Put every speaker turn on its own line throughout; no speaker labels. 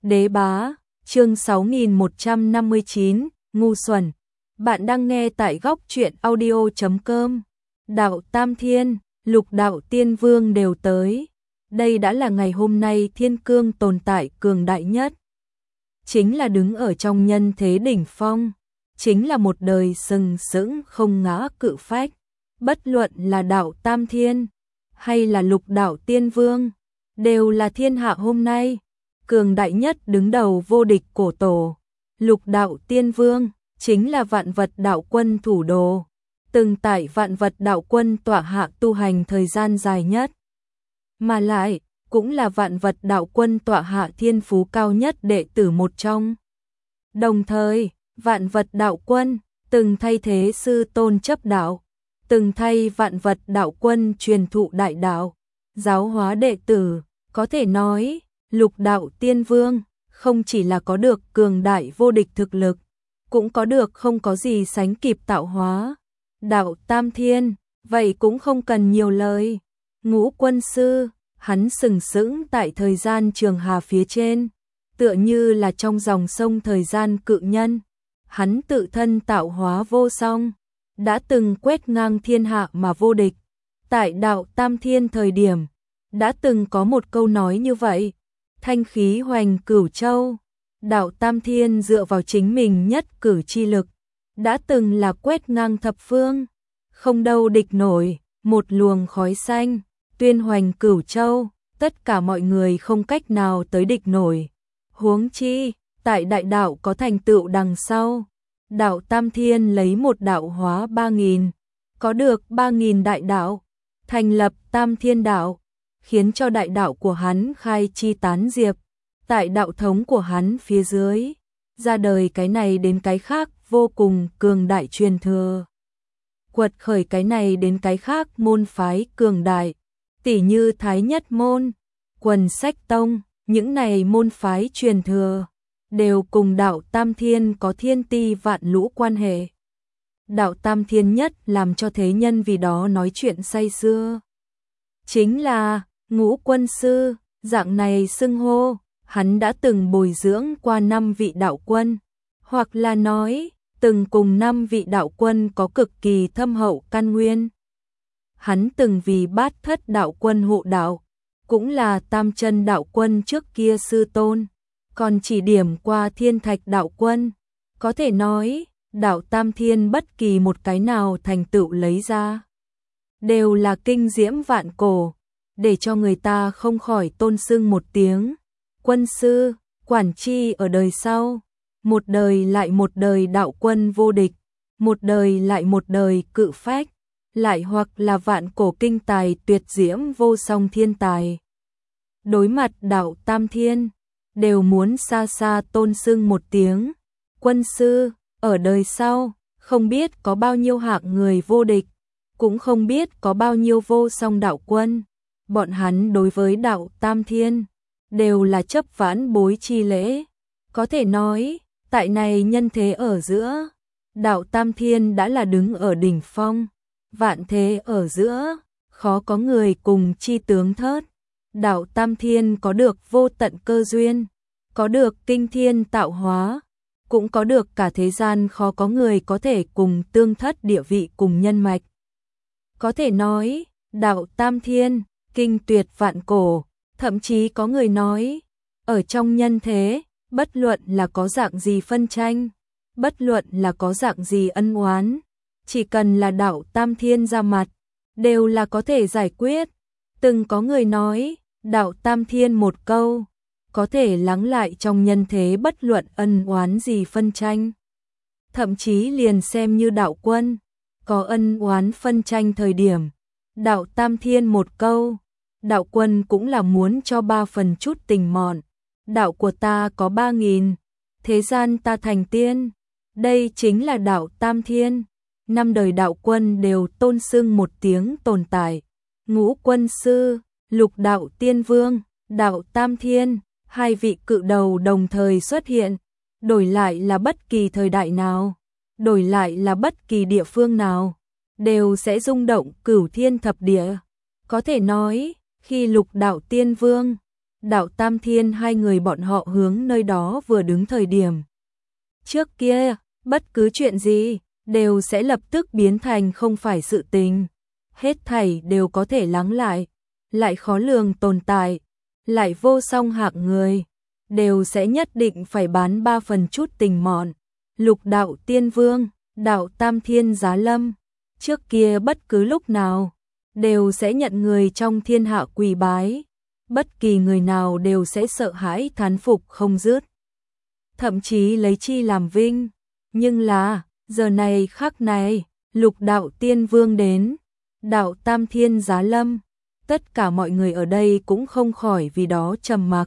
Đế bá, chương 6159, ngu xuẩn. Bạn đang nghe tại góc truyện audio.com. Đạo Tam Thiên, Lục đạo Tiên Vương đều tới. Đây đã là ngày hôm nay thiên cương tồn tại cường đại nhất. Chính là đứng ở trong nhân thế đỉnh phong. Chính là một đời sừng sững không ngã cự phách. Bất luận là đạo Tam Thiên hay là Lục đạo Tiên Vương, đều là thiên hạ hôm nay cường đại nhất đứng đầu vô địch cổ tổ. Lục đạo Tiên Vương chính là vạn vật đạo quân thủ đồ, từng tại vạn vật đạo quân tọa hạ tu hành thời gian dài nhất, mà lại cũng là vạn vật đạo quân tọa hạ thiên phú cao nhất đệ tử một trong. Đồng thời, vạn vật đạo quân từng thay thế sư tôn chấp đạo, từng thay vạn vật đạo quân truyền thụ đại đạo, giáo hóa đệ tử. Có thể nói, Lục đạo Tiên Vương không chỉ là có được cường đại vô địch thực lực, cũng có được không có gì sánh kịp tạo hóa. Đạo Tam Thiên, vậy cũng không cần nhiều lời. Ngũ quân sư, hắn sừng sững tại thời gian trường hà phía trên, tựa như là trong dòng sông thời gian cự nhân. Hắn tự thân tạo hóa vô song, đã từng quét ngang thiên hạ mà vô địch. Tại đạo Tam Thiên thời điểm, đã từng có một câu nói như vậy: thanh khí hoành cửu châu. Đạo Tam Thiên dựa vào chính mình nhất cử chi lực, đã từng là quét ngang thập phương, không đâu địch nổi, một luồng khói xanh, tuyên hoành cửu châu, tất cả mọi người không cách nào tới địch nổi. Huống chi, tại đại đạo có thành tựu đằng sau, đạo Tam Thiên lấy một đạo hóa 3.000, có được 3.000 đại đạo, thành lập Tam Thiên đạo, khiến cho đại đạo của hắn khai chi tán diệp, tại đạo thống của hắn phía dưới, ra đời cái này đến cái khác vô cùng cường đại truyền thừa. Quật khởi cái này đến cái khác môn phái cường đại, tỉ như Thái Nhất Môn, Quần Sách Tông, những này môn phái truyền thừa, đều cùng đạo Tam Thiên có thiên ti vạn lũ quan hệ. Đạo Tam Thiên nhất làm cho thế nhân vì đó nói chuyện say sưa, chính là Ngũ quân sư. Dạng này xưng hô, hắn đã từng bồi dưỡng qua 5 vị đạo quân, hoặc là nói, từng cùng 5 vị đạo quân có cực kỳ thâm hậu căn nguyên. Hắn từng vì Bát Thất đạo quân hộ đạo, cũng là Tam Chân đạo quân trước kia sư tôn, còn chỉ điểm qua Thiên Thạch đạo quân. Có thể nói, đạo Tam Thiên bất kỳ một cái nào thành tựu lấy ra, đều là kinh diễm vạn cổ, để cho người ta không khỏi tôn xưng một tiếng quân sư. Quản chi ở đời sau, một đời lại một đời đạo quân vô địch, một đời lại một đời cự phách, lại hoặc là vạn cổ kinh tài tuyệt diễm vô song thiên tài. Đối mặt đạo Tam Thiên, đều muốn xa xa tôn xưng một tiếng quân sư. Ở đời sau, không biết có bao nhiêu hạng người vô địch, cũng không biết có bao nhiêu vô song đạo quân. Bọn hắn đối với đạo Tam Thiên đều là chấp vãn bối chi lễ. Có thể nói, tại này nhân thế ở giữa, đạo Tam Thiên đã là đứng ở đỉnh phong, vạn thế ở giữa, khó có người cùng chi tướng thớt. Đạo Tam Thiên có được vô tận cơ duyên, có được kinh thiên tạo hóa, cũng có được cả thế gian khó có người có thể cùng tương thất địa vị cùng nhân mạch. Có thể nói, đạo Tam Thiên kinh tuyệt vạn cổ, thậm chí có người nói, ở trong nhân thế, bất luận là có dạng gì phân tranh, bất luận là có dạng gì ân oán, chỉ cần là đạo Tam Thiên ra mặt, đều là có thể giải quyết. Từng có người nói, đạo Tam Thiên một câu, có thể lắng lại trong nhân thế bất luận ân oán gì phân tranh. Thậm chí liền xem như đạo quân, có ân oán phân tranh thời điểm, đạo Tam Thiên một câu, đạo quân cũng là muốn cho 3 phần chút tình mọn. Đạo của ta có 3.000, thế gian ta thành tiên. Đây chính là đạo Tam Thiên. 5 đời đạo quân đều tôn xưng một tiếng tồn tại. Ngũ quân sư, Lục đạo Tiên Vương, đạo Tam Thiên, 2 vị cự đầu đồng thời xuất hiện. Đổi lại là bất kỳ thời đại nào, đổi lại là bất kỳ địa phương nào, đều sẽ rung động cửu thiên thập địa. Có thể nói, khi Lục đạo Tiên Vương, Đạo Tam Thiên hai người bọn họ hướng nơi đó vừa đứng thời điểm. Trước kia, bất cứ chuyện gì, đều sẽ lập tức biến thành không phải sự tình. Hết thảy đều có thể lắng lại khó lường tồn tại, lại vô song hạng người, đều sẽ nhất định phải bán 3 phần chút tình mọn. Lục đạo tiên vương, đạo Tam Thiên giá lâm, trước kia bất cứ lúc nào, đều sẽ nhận người trong thiên hạ quỳ bái. Bất kỳ người nào đều sẽ sợ hãi thán phục không dứt. Thậm chí lấy chi làm vinh. Nhưng là, giờ này khắc này, lục đạo tiên vương đến, đạo Tam Thiên giá lâm, tất cả mọi người ở đây cũng không khỏi vì đó trầm mặc.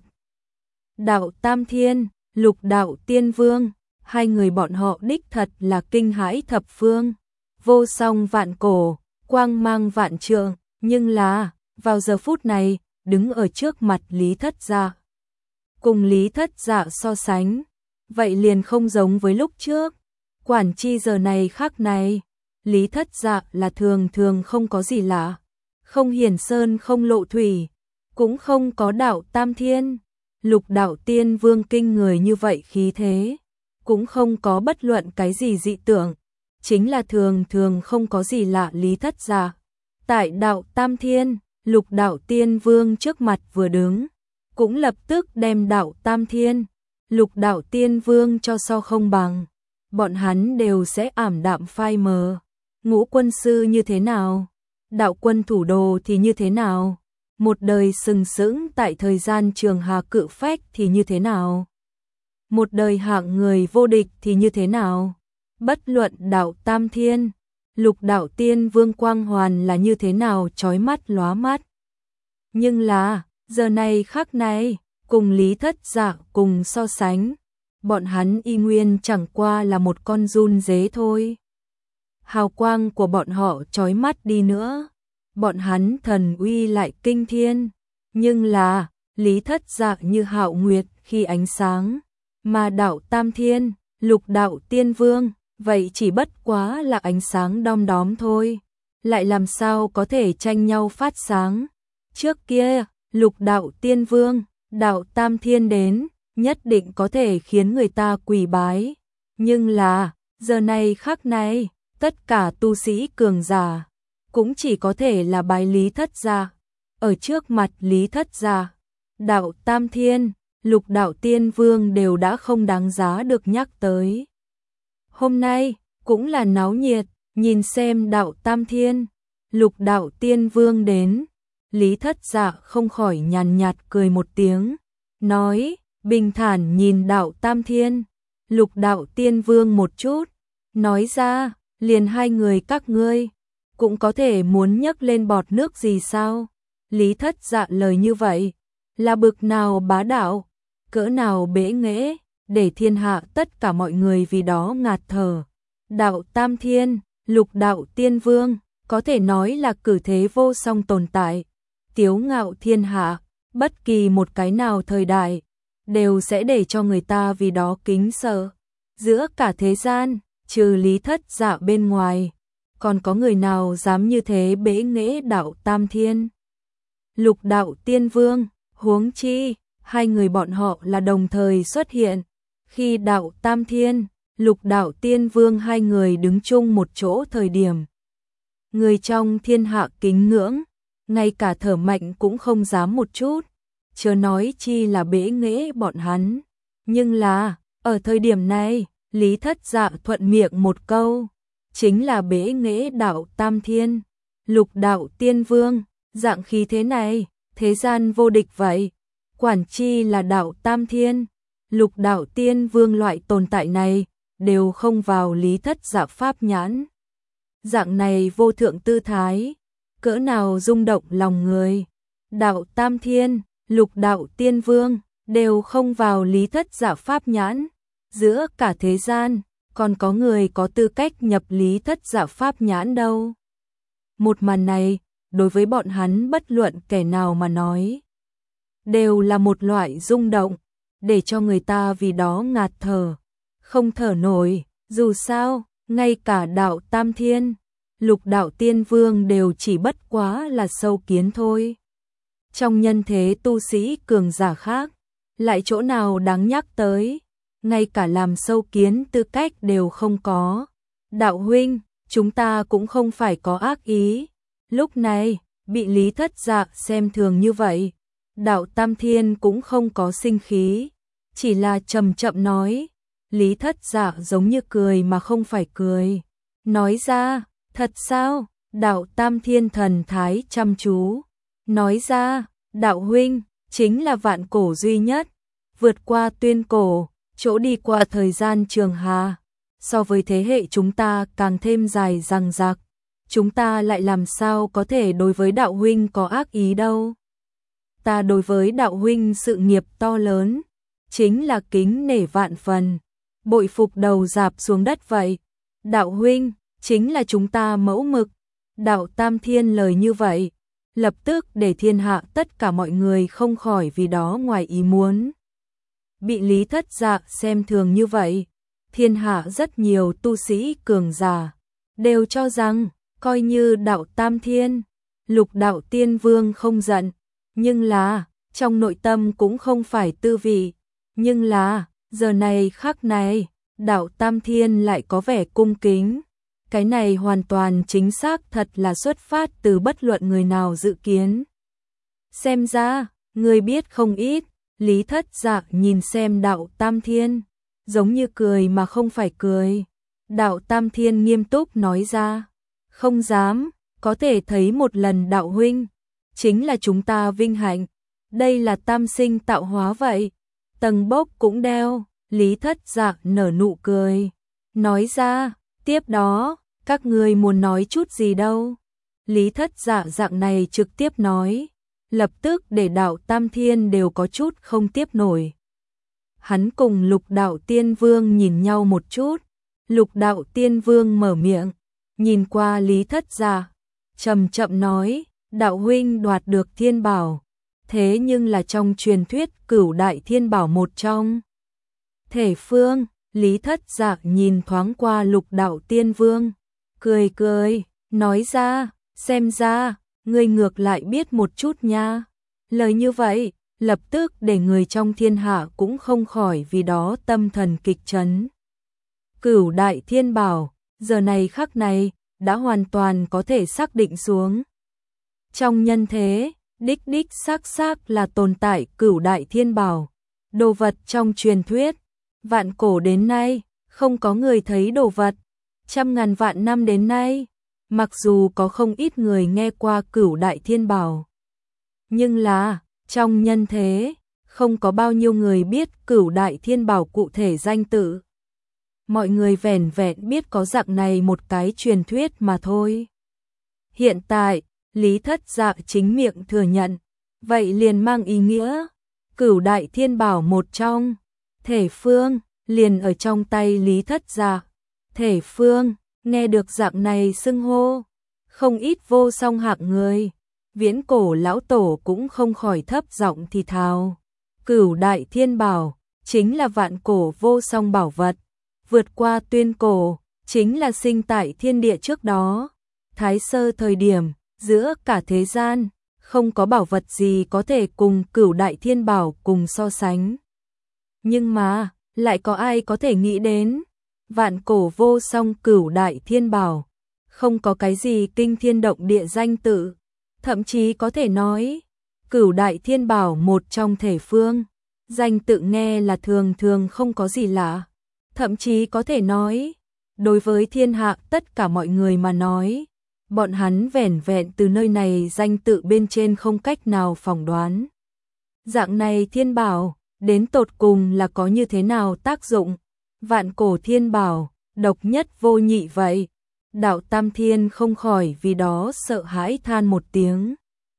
Đạo Tam Thiên, lục đạo tiên vương, hai người bọn họ đích thật là kinh hãi thập phương, vô song vạn cổ, quang mang vạn trượng, nhưng là, vào giờ phút này, đứng ở trước mặt Lý Thất Dạ. Cùng Lý Thất Dạ so sánh, vậy liền không giống với lúc trước. Quản chi giờ này khác này, Lý Thất Dạ là thường thường không có gì lạ, không hiển sơn không lộ thủy, cũng không có đạo Tam Thiên, lục đạo tiên vương kinh người như vậy khí thế, cũng không có bất luận cái gì dị tưởng, chính là thường thường không có gì lạ Lý Thất Dạ. Tại đạo Tam Thiên, lục đạo tiên vương trước mặt vừa đứng, cũng lập tức đem đạo Tam Thiên, lục đạo tiên vương cho so không bằng. Bọn hắn đều sẽ ảm đạm phai mờ. Ngũ quân sư như thế nào? Đạo quân thủ đồ thì như thế nào? Một đời sừng sững tại thời gian trường hà cự phách thì như thế nào? Một đời hạng người vô địch thì như thế nào? Bất luận đạo Tam Thiên, lục đạo tiên vương quang hoàn là như thế nào chói mắt lóa mắt. Nhưng là, giờ này khắc này, cùng Lý Thất Dạ cùng so sánh, bọn hắn y nguyên chẳng qua là một con run dế thôi. Hào quang của bọn họ chói mắt đi nữa, bọn hắn thần uy lại kinh thiên, nhưng là, Lý Thất Dạ như hạo nguyệt khi ánh sáng, mà đạo Tam Thiên, lục đạo tiên vương, vậy chỉ bất quá là ánh sáng đom đóm thôi, lại làm sao có thể tranh nhau phát sáng. Trước kia, lục đạo tiên vương, đạo Tam Thiên đến, nhất định có thể khiến người ta quỳ bái. Nhưng là, giờ này khắc này, tất cả tu sĩ cường giả, cũng chỉ có thể là bái Lý Thất Dạ. Ở trước mặt Lý Thất Dạ, đạo Tam Thiên, lục đạo tiên vương đều đã không đáng giá được nhắc tới. Hôm nay, cũng là náo nhiệt, nhìn xem đạo Tam Thiên, lục đạo tiên vương đến. Lý Thất Dạ không khỏi nhàn nhạt cười một tiếng, nói, bình thản nhìn đạo Tam Thiên, lục đạo tiên vương một chút, nói ra, liền hai người các ngươi, cũng có thể muốn nhấc lên bọt nước gì sao? Lý Thất Dạ lời như vậy, là bực nào bá đạo, cỡ nào bẽ nghễ, để thiên hạ tất cả mọi người vì đó ngạt thở. Đạo Tam Thiên, lục đạo tiên vương, có thể nói là cử thế vô song tồn tại, tiếu ngạo thiên hạ, bất kỳ một cái nào thời đại, đều sẽ để cho người ta vì đó kính sợ. Giữa cả thế gian, trừ Lý Thất Dạ bên ngoài, còn có người nào dám như thế bẽ nghễ đạo Tam Thiên, lục đạo tiên vương, huống chi, hai người bọn họ là đồng thời xuất hiện, khi đạo Tam Thiên, lục đạo tiên vương hai người đứng chung một chỗ thời điểm. Người trong thiên hạ kính ngưỡng, ngay cả thở mạnh cũng không dám một chút, chớ nói chi là bẽ nghễ bọn hắn. Nhưng là, ở thời điểm này, Lý Thất Dạ thuận miệng một câu, chính là bẽ nghễ đạo Tam Thiên, lục đạo tiên vương, dạng khí thế này, thế gian vô địch vậy, quản chi là đạo Tam Thiên, lục đạo tiên vương loại tồn tại này, đều không vào Lý Thất Dạ pháp nhãn. Dạng này vô thượng tư thái, cỡ nào rung động lòng người, đạo Tam Thiên, lục đạo tiên vương, đều không vào Lý Thất Dạ pháp nhãn. Giữa cả thế gian, còn có người có tư cách nhập Lý Thất Dạ pháp nhãn đâu. Một màn này, đối với bọn hắn bất luận kẻ nào mà nói, đều là một loại rung động, để cho người ta vì đó ngạt thở, không thở nổi. Dù sao, ngay cả đạo Tam Thiên, lục đạo tiên vương đều chỉ bất quá là sâu kiến thôi. trong nhân thế tu sĩ cường giả khác, lại chỗ nào đáng nhắc tới, ngay cả làm sâu kiến tư cách đều không có. Đạo huynh, chúng ta cũng không phải có ác ý. Lúc này, bị Lý Thất Dạ xem thường như vậy, Đạo Tam Thiên cũng không có sinh khí, chỉ là chậm chậm nói. Lý Thất Dạ giống như cười mà không phải cười, nói ra, thật sao? Đạo Tam Thiên thần thái chăm chú, nói ra, đạo huynh chính là vạn cổ duy nhất, vượt qua tuyên cổ, chỗ đi qua thời gian trường hà, so với thế hệ chúng ta càng thêm dài dằng dặc, chúng ta lại làm sao có thể đối với đạo huynh có ác ý đâu. Ta đối với đạo huynh sự nghiệp to lớn, chính là kính nể vạn phần, bội phục đầu rạp xuống đất vậy. Đạo huynh chính là chúng ta mẫu mực. Đạo Tam Thiên lời như vậy, lập tức để thiên hạ tất cả mọi người không khỏi vì đó ngoài ý muốn. Bị Lý Thất Dạ xem thường như vậy, thiên hạ rất nhiều tu sĩ cường giả đều cho rằng, coi như Đạo Tam Thiên, Lục Đạo Tiên Vương không giận, nhưng là, trong nội tâm cũng không phải tư vị, nhưng là, giờ này khắc này, Đạo Tam Thiên lại có vẻ cung kính. Cái này hoàn toàn chính xác thật là xuất phát từ bất luận người nào dự kiến. Xem ra, người biết không ít, Lý Thất Dạ nhìn xem Đạo Tam Thiên, giống như cười mà không phải cười. Đạo Tam Thiên nghiêm túc nói ra, không dám, có thể thấy một lần đạo huynh, chính là chúng ta vinh hạnh, đây là tam sinh tạo hóa vậy. Tầng bốc cũng đeo, Lý Thất Dạ nở nụ cười, nói ra, tiếp đó, các ngươi muốn nói chút gì đâu. Lý Thất Dạ dạng này trực tiếp nói, lập tức để Đạo Tam Thiên đều có chút không tiếp nổi. Hắn cùng Lục Đạo Tiên Vương nhìn nhau một chút, Lục Đạo Tiên Vương mở miệng, nhìn qua Lý Thất Dạ, chậm chậm nói, đạo huynh đoạt được thiên bảo, thế nhưng là trong truyền thuyết Cửu Đại Thiên Bảo một trong. Thể phương, Lý Thất Dạ nhìn thoáng qua Lục Đạo Tiên Vương, cười cười, nói ra, xem ra, ngươi ngược lại biết một chút nha. Lời như vậy, lập tức để người trong thiên hạ cũng không khỏi vì đó tâm thần kịch chấn. Cửu Đại Thiên Bảo, giờ này khắc này, đã hoàn toàn có thể xác định xuống. Trong nhân thế, đích đích xác xác là tồn tại Cửu Đại Thiên Bảo, đồ vật trong truyền thuyết, vạn cổ đến nay, không có người thấy đồ vật, trăm ngàn vạn năm đến nay, mặc dù có không ít người nghe qua Cửu Đại Thiên Bảo, nhưng là, trong nhân thế, không có bao nhiêu người biết Cửu Đại Thiên Bảo cụ thể danh tự. Mọi người vẻn vẹn biết có dạng này một cái truyền thuyết mà thôi. Hiện tại, Lý Thất Dạ chính miệng thừa nhận, vậy liền mang ý nghĩa, Cửu Đại Thiên Bảo một trong, thể phương, liền ở trong tay Lý Thất Dạ. Thể phương, nghe được dạng này xưng hô, không ít vô song hạng người, viễn cổ lão tổ cũng không khỏi thấp giọng thì thào. Cửu Đại Thiên Bảo, chính là vạn cổ vô song bảo vật, vượt qua tuyên cổ, chính là sinh tại thiên địa trước đó. Thái sơ thời điểm, giữa cả thế gian, không có bảo vật gì có thể cùng Cửu Đại Thiên Bảo cùng so sánh. Nhưng mà, lại có ai có thể nghĩ đến, vạn cổ vô song Cửu Đại Thiên Bảo, không có cái gì kinh thiên động địa danh tự, thậm chí có thể nói, Cửu Đại Thiên Bảo một trong thể phương, danh tự nghe là thường thường không có gì lạ, thậm chí có thể nói, đối với thiên hạ tất cả mọi người mà nói, bọn hắn vẻn vẹn từ nơi này danh tự bên trên không cách nào phỏng đoán. Dạng này thiên bảo, đến tột cùng là có như thế nào tác dụng, vạn cổ thiên bảo, độc nhất vô nhị vậy. Đạo Tam Thiên không khỏi vì đó sợ hãi than một tiếng.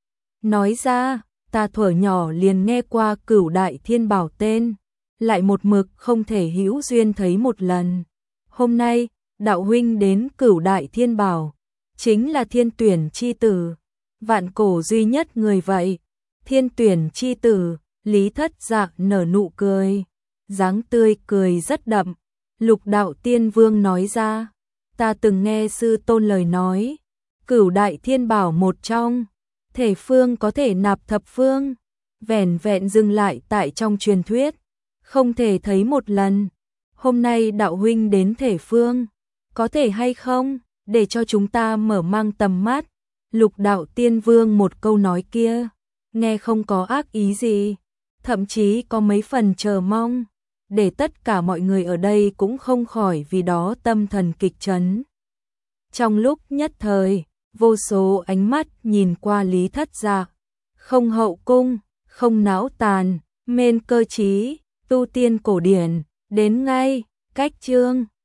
Nói ra, ta thuở nhỏ liền nghe qua Cửu Đại Thiên Bảo tên, lại một mực không thể hữu duyên thấy một lần. Hôm nay, đạo huynh đến Cửu Đại Thiên Bảo, chính là thiên tuyển chi tử, vạn cổ duy nhất người vậy. Thiên tuyển chi tử, Lý Thất Dạ nở nụ cười, dáng tươi cười rất đậm. Lục Đạo Tiên Vương nói ra, ta từng nghe sư tôn lời nói, Cửu Đại Thiên Bảo một trong, thể phương có thể nạp thập phương, vẻn vẹn dừng lại tại trong truyền thuyết, không thể thấy một lần. Hôm nay đạo huynh đến thể phương, có thể hay không, để cho chúng ta mở mang tầm mắt. Lục đạo tiên vương một câu nói kia, nghe không có ác ý gì, thậm chí có mấy phần chờ mong, để tất cả mọi người ở đây cũng không khỏi vì đó tâm thần kịch chấn. Trong lúc nhất thời, vô số ánh mắt nhìn qua Lý Thất Dạ, không hậu cung, không não tàn, mên cơ trí, tu tiên cổ điển, đến ngay, cách chương.